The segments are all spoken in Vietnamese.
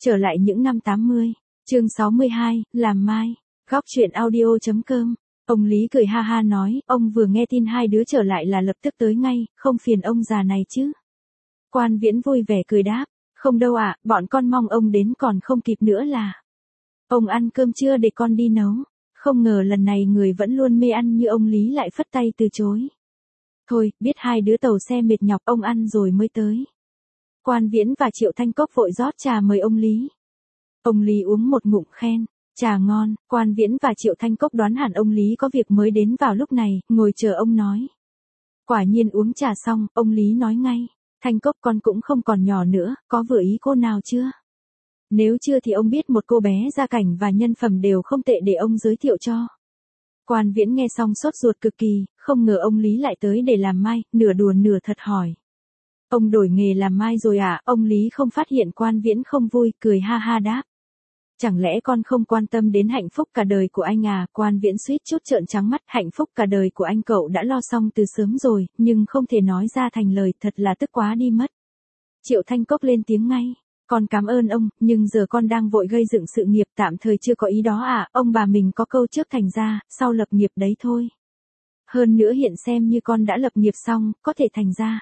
Trở lại những năm 80, chương 62, làm mai, góc chuyện audio.com. Ông Lý cười ha ha nói, ông vừa nghe tin hai đứa trở lại là lập tức tới ngay, không phiền ông già này chứ. Quan Viễn vui vẻ cười đáp, không đâu ạ, bọn con mong ông đến còn không kịp nữa là. Ông ăn cơm chưa để con đi nấu. Không ngờ lần này người vẫn luôn mê ăn như ông Lý lại phất tay từ chối. Thôi, biết hai đứa tàu xe mệt nhọc ông ăn rồi mới tới. Quan Viễn và Triệu Thanh Cốc vội rót trà mời ông Lý. Ông Lý uống một ngụm khen, trà ngon. Quan Viễn và Triệu Thanh Cốc đoán hẳn ông Lý có việc mới đến vào lúc này, ngồi chờ ông nói. Quả nhiên uống trà xong, ông Lý nói ngay, Thanh Cốc con cũng không còn nhỏ nữa, có vừa ý cô nào chưa? Nếu chưa thì ông biết một cô bé gia cảnh và nhân phẩm đều không tệ để ông giới thiệu cho. Quan Viễn nghe xong sốt ruột cực kỳ, không ngờ ông Lý lại tới để làm mai, nửa đùa nửa thật hỏi. Ông đổi nghề làm mai rồi à? Ông Lý không phát hiện Quan Viễn không vui, cười ha ha đáp. Chẳng lẽ con không quan tâm đến hạnh phúc cả đời của anh à? Quan Viễn suýt chút trợn trắng mắt, hạnh phúc cả đời của anh cậu đã lo xong từ sớm rồi, nhưng không thể nói ra thành lời, thật là tức quá đi mất. Triệu Thanh Cốc lên tiếng ngay. Con cảm ơn ông, nhưng giờ con đang vội gây dựng sự nghiệp, tạm thời chưa có ý đó à, ông bà mình có câu trước thành ra, sau lập nghiệp đấy thôi. Hơn nữa hiện xem như con đã lập nghiệp xong, có thể thành ra.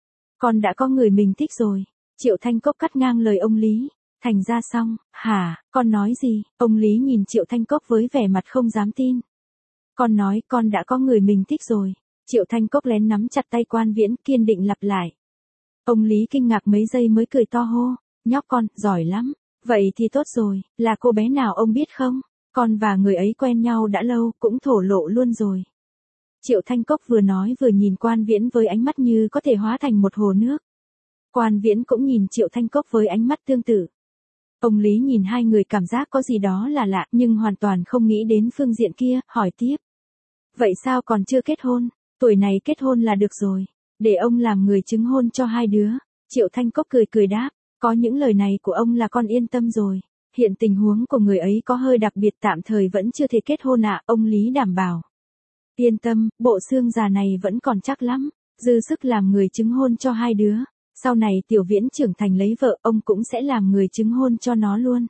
Con đã có người mình thích rồi. Triệu Thanh Cốc cắt ngang lời ông Lý. Thành ra xong, hả, con nói gì? Ông Lý nhìn Triệu Thanh Cốc với vẻ mặt không dám tin. Con nói con đã có người mình thích rồi. Triệu Thanh Cốc lén nắm chặt tay Quan Viễn, kiên định lặp lại. Ông Lý kinh ngạc mấy giây mới cười to hô. Nhóc con, giỏi lắm. Vậy thì tốt rồi, là cô bé nào ông biết không? Con và người ấy quen nhau đã lâu, cũng thổ lộ luôn rồi. Triệu Thanh Cốc vừa nói vừa nhìn Quan Viễn với ánh mắt như có thể hóa thành một hồ nước. Quan Viễn cũng nhìn Triệu Thanh Cốc với ánh mắt tương tự. Ông Lý nhìn hai người cảm giác có gì đó là lạ, nhưng hoàn toàn không nghĩ đến phương diện kia, hỏi tiếp. Vậy sao còn chưa kết hôn? Tuổi này kết hôn là được rồi. Để ông làm người chứng hôn cho hai đứa. Triệu Thanh Cốc cười cười đáp. Có những lời này của ông là con yên tâm rồi. Hiện tình huống của người ấy có hơi đặc biệt, tạm thời vẫn chưa thể kết hôn ạ, ông Lý đảm bảo. Yên tâm, bộ xương già này vẫn còn chắc lắm. Dư sức làm người chứng hôn cho hai đứa. Sau này Tiểu Viễn trưởng thành lấy vợ, ông cũng sẽ làm người chứng hôn cho nó luôn.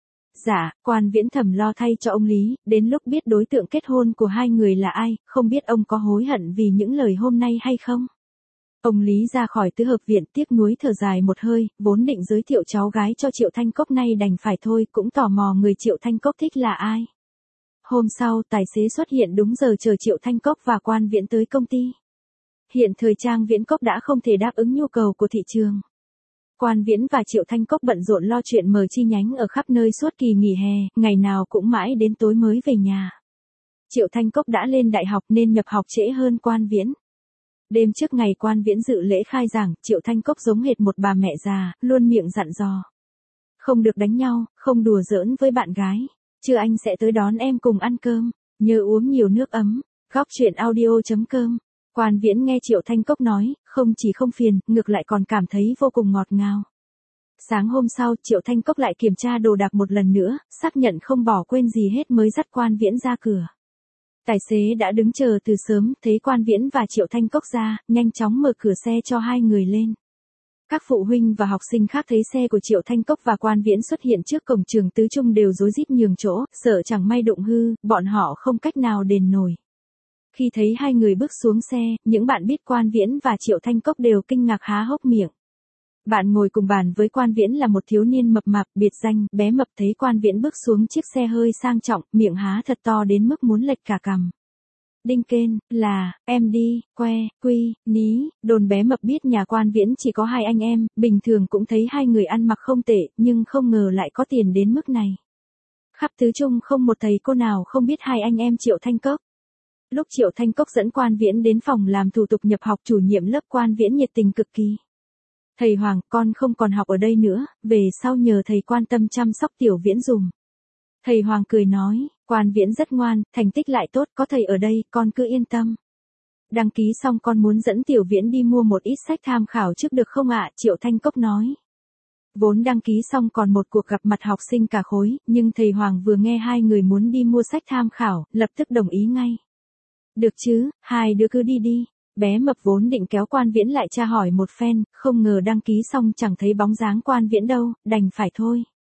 Dạ, Quan Viễn thầm lo thay cho ông Lý, đến lúc biết đối tượng kết hôn của hai người là ai, không biết ông có hối hận vì những lời hôm nay hay không? Ông Lý ra khỏi tứ hợp viện tiếc nuối thở dài một hơi, vốn định giới thiệu cháu gái cho Triệu Thanh Cốc nay đành phải thôi, cũng tò mò người Triệu Thanh Cốc thích là ai. Hôm sau, tài xế xuất hiện đúng giờ chờ Triệu Thanh Cốc và Quan Viễn tới công ty. Hiện thời Trang Viễn Cốc đã không thể đáp ứng nhu cầu của thị trường. Quan Viễn và Triệu Thanh Cốc bận rộn lo chuyện mở chi nhánh ở khắp nơi suốt kỳ nghỉ hè, ngày nào cũng mãi đến tối mới về nhà. Triệu Thanh Cốc đã lên đại học nên nhập học trễ hơn Quan Viễn. Đêm trước ngày Quan Viễn dự lễ khai giảng, Triệu Thanh Cốc giống hệt một bà mẹ già, luôn miệng dặn dò. Không được đánh nhau, không đùa giỡn với bạn gái. Trưa anh sẽ tới đón em cùng ăn cơm, nhớ uống nhiều nước ấm. Góc chuyện audio.com. Quan Viễn nghe Triệu Thanh Cốc nói, không chỉ không phiền, ngược lại còn cảm thấy vô cùng ngọt ngào. Sáng hôm sau, Triệu Thanh Cốc lại kiểm tra đồ đạc một lần nữa, xác nhận không bỏ quên gì hết mới dắt Quan Viễn ra cửa. Tài xế đã đứng chờ từ sớm, thấy Quan Viễn và Triệu Thanh Cốc ra, nhanh chóng mở cửa xe cho hai người lên. Các phụ huynh và học sinh khác thấy xe của Triệu Thanh Cốc và Quan Viễn xuất hiện trước cổng trường tứ trung đều rối rít nhường chỗ, sợ chẳng may đụng hư, bọn họ không cách nào đền nổi. Khi thấy hai người bước xuống xe, những bạn biết Quan Viễn và Triệu Thanh Cốc đều kinh ngạc há hốc miệng. Bạn ngồi cùng bàn với Quan Viễn là một thiếu niên mập mạp, biệt danh, bé mập, thấy Quan Viễn bước xuống chiếc xe hơi sang trọng, miệng há thật to đến mức muốn lệch cả cằm. Đinh kên, là, em đi, que, quy, ní, đồn bé mập biết nhà Quan Viễn chỉ có hai anh em, bình thường cũng thấy hai người ăn mặc không tệ, nhưng không ngờ lại có tiền đến mức này. Khắp tứ trung không một thầy cô nào không biết hai anh em Triệu Thanh Cốc. Lúc Triệu Thanh Cốc dẫn Quan Viễn đến phòng làm thủ tục nhập học, chủ nhiệm lớp Quan Viễn nhiệt tình cực kỳ. Thầy Hoàng, con không còn học ở đây nữa, về sau nhờ thầy quan tâm chăm sóc Tiểu Viễn dùm. Thầy Hoàng cười nói, Quan Viễn rất ngoan, thành tích lại tốt, có thầy ở đây, con cứ yên tâm. Đăng ký xong con muốn dẫn Tiểu Viễn đi mua một ít sách tham khảo trước được không ạ? Triệu Thanh Cốc nói. Vốn đăng ký xong còn một cuộc gặp mặt học sinh cả khối, nhưng thầy Hoàng vừa nghe hai người muốn đi mua sách tham khảo, lập tức đồng ý ngay. Được chứ, hai đứa cứ đi đi. Bé mập vốn định kéo Quan Viễn lại tra hỏi một phen, không ngờ đăng ký xong chẳng thấy bóng dáng Quan Viễn đâu, đành phải thôi.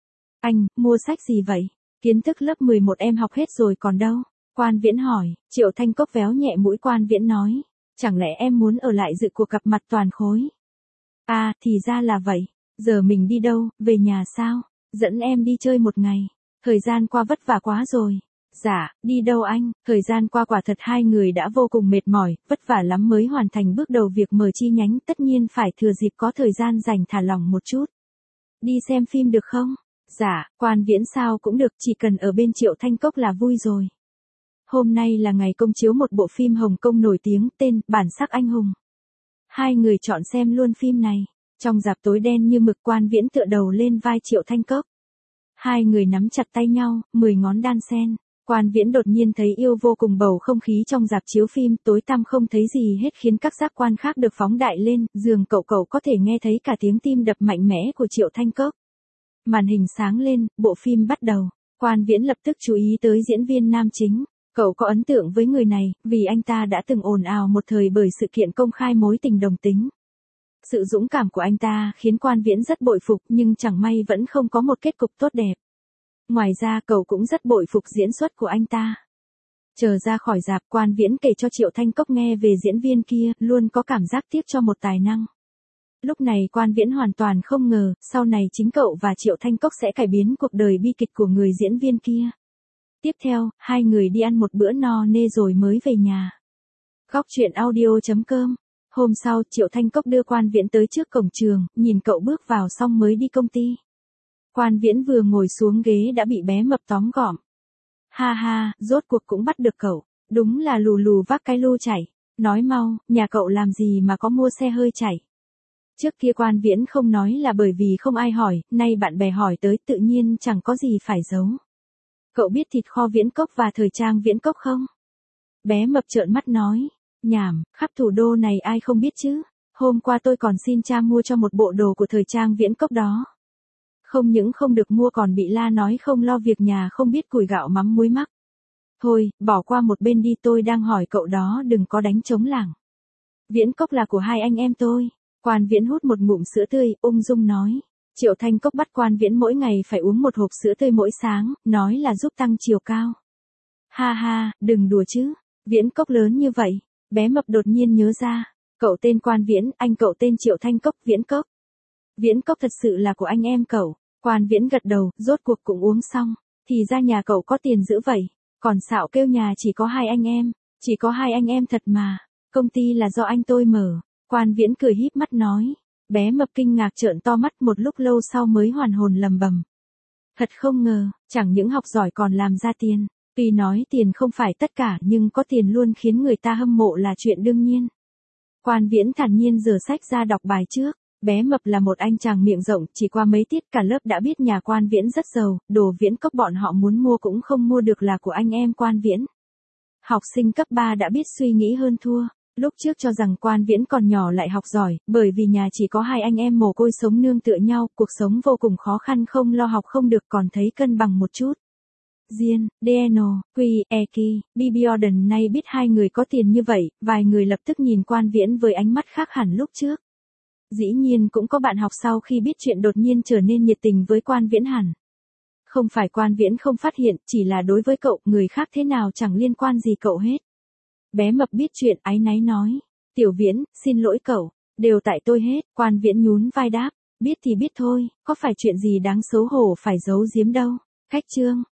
Anh, mua sách gì vậy? Kiến thức lớp 11 em học hết rồi còn đâu? Quan Viễn hỏi, Triệu Thanh Cốc véo nhẹ mũi Quan Viễn nói. Chẳng lẽ em muốn ở lại dự cuộc gặp mặt toàn khối? À, thì ra là vậy. Giờ mình đi đâu, về nhà sao? Dẫn em đi chơi một ngày. Thời gian qua vất vả quá rồi. Dạ, đi đâu anh? Thời gian qua quả thật hai người đã vô cùng mệt mỏi, vất vả lắm mới hoàn thành bước đầu việc mở chi nhánh, tất nhiên phải thừa dịp có thời gian dành thả lỏng một chút. Đi xem phim được không? Dạ, Quan Viễn sao cũng được, chỉ cần ở bên Triệu Thanh Cốc là vui rồi. Hôm nay là ngày công chiếu một bộ phim Hồng Kông nổi tiếng tên Bản sắc anh hùng. Hai người chọn xem luôn phim này. Trong rạp tối đen như mực, Quan Viễn tựa đầu lên vai Triệu Thanh Cốc. Hai người nắm chặt tay nhau, 10 ngón đan sen. Quan Viễn đột nhiên thấy yêu vô cùng, bầu không khí trong rạp chiếu phim tối tăm không thấy gì hết khiến các giác quan khác được phóng đại lên, dường cậu có thể nghe thấy cả tiếng tim đập mạnh mẽ của Triệu Thanh Cốc. Màn hình sáng lên, bộ phim bắt đầu. Quan Viễn lập tức chú ý tới diễn viên nam chính. Cậu có ấn tượng với người này, vì anh ta đã từng ồn ào một thời bởi sự kiện công khai mối tình đồng tính. Sự dũng cảm của anh ta khiến Quan Viễn rất bội phục, nhưng chẳng may vẫn không có một kết cục tốt đẹp. Ngoài ra cậu cũng rất bội phục diễn xuất của anh ta. Chờ ra khỏi rạp, Quan Viễn kể cho Triệu Thanh Cốc nghe về diễn viên kia, luôn có cảm giác tiếc cho một tài năng. Lúc này Quan Viễn hoàn toàn không ngờ, sau này chính cậu và Triệu Thanh Cốc sẽ cải biến cuộc đời bi kịch của người diễn viên kia. Tiếp theo, hai người đi ăn một bữa no nê rồi mới về nhà. Góc truyện audio.com. Hôm sau, Triệu Thanh Cốc đưa Quan Viễn tới trước cổng trường, nhìn cậu bước vào xong mới đi công ty. Quan Viễn vừa ngồi xuống ghế đã bị bé mập tóm gọn. Ha ha, rốt cuộc cũng bắt được cậu, đúng là lù lù vác cái lu chảy. Nói mau, nhà cậu làm gì mà có mua xe hơi chảy? Trước kia Quan Viễn không nói là bởi vì không ai hỏi, nay bạn bè hỏi tới tự nhiên chẳng có gì phải giấu. Cậu biết thịt kho Viễn Cốc và thời trang Viễn Cốc không? Bé mập trợn mắt nói. Nhảm, khắp thủ đô này ai không biết chứ? Hôm qua tôi còn xin cha mua cho một bộ đồ của thời trang Viễn Cốc đó. Không những không được mua còn bị la nói không lo việc nhà, không biết củi gạo mắm muối mắc. Thôi, bỏ qua một bên đi, tôi đang hỏi cậu đó, đừng có đánh trống lảng. Viễn Cốc là của hai anh em tôi. Quan Viễn hút một ngụm sữa tươi, ung dung nói. Triệu Thanh Cốc bắt Quan Viễn mỗi ngày phải uống một hộp sữa tươi mỗi sáng, nói là giúp tăng chiều cao. Ha ha, đừng đùa chứ. Viễn Cốc lớn như vậy. Bé mập đột nhiên nhớ ra. Cậu tên Quan Viễn, anh cậu tên Triệu Thanh Cốc, Viễn Cốc. Viễn Cốc thật sự là của anh em cậu. Quan Viễn gật đầu, rốt cuộc cũng uống xong. Thì ra nhà cậu có tiền dữ vậy. Còn xạo kêu nhà chỉ có hai anh em. Chỉ có hai anh em thật mà. Công ty là do anh tôi mở. Quan Viễn cười híp mắt nói. Bé mập kinh ngạc trợn to mắt, một lúc lâu sau mới hoàn hồn lầm bầm. Thật không ngờ, chẳng những học giỏi còn làm ra tiền. Tuy nói tiền không phải tất cả nhưng có tiền luôn khiến người ta hâm mộ là chuyện đương nhiên. Quan Viễn thản nhiên giở sách ra đọc bài trước. Bé mập là một anh chàng miệng rộng, chỉ qua mấy tiết cả lớp đã biết nhà Quan Viễn rất giàu, đồ Viễn Cốc bọn họ muốn mua cũng không mua được là của anh em Quan Viễn. Học sinh cấp 3 đã biết suy nghĩ hơn thua. Lúc trước cho rằng Quan Viễn còn nhỏ lại học giỏi, bởi vì nhà chỉ có hai anh em mồ côi sống nương tựa nhau, cuộc sống vô cùng khó khăn, không lo học không được còn thấy cân bằng một chút. Diên, Deno, Quy, Eki, Bibi Orden nay biết hai người có tiền như vậy, vài người lập tức nhìn Quan Viễn với ánh mắt khác hẳn lúc trước. Dĩ nhiên cũng có bạn học sau khi biết chuyện đột nhiên trở nên nhiệt tình với Quan Viễn hẳn. Không phải Quan Viễn không phát hiện, chỉ là đối với cậu, người khác thế nào chẳng liên quan gì cậu hết. Bé mập biết chuyện, áy náy nói. Tiểu Viễn, xin lỗi cậu, đều tại tôi hết. Quan Viễn nhún vai đáp. Biết thì biết thôi, có phải chuyện gì đáng xấu hổ phải giấu giếm đâu. Khách chương.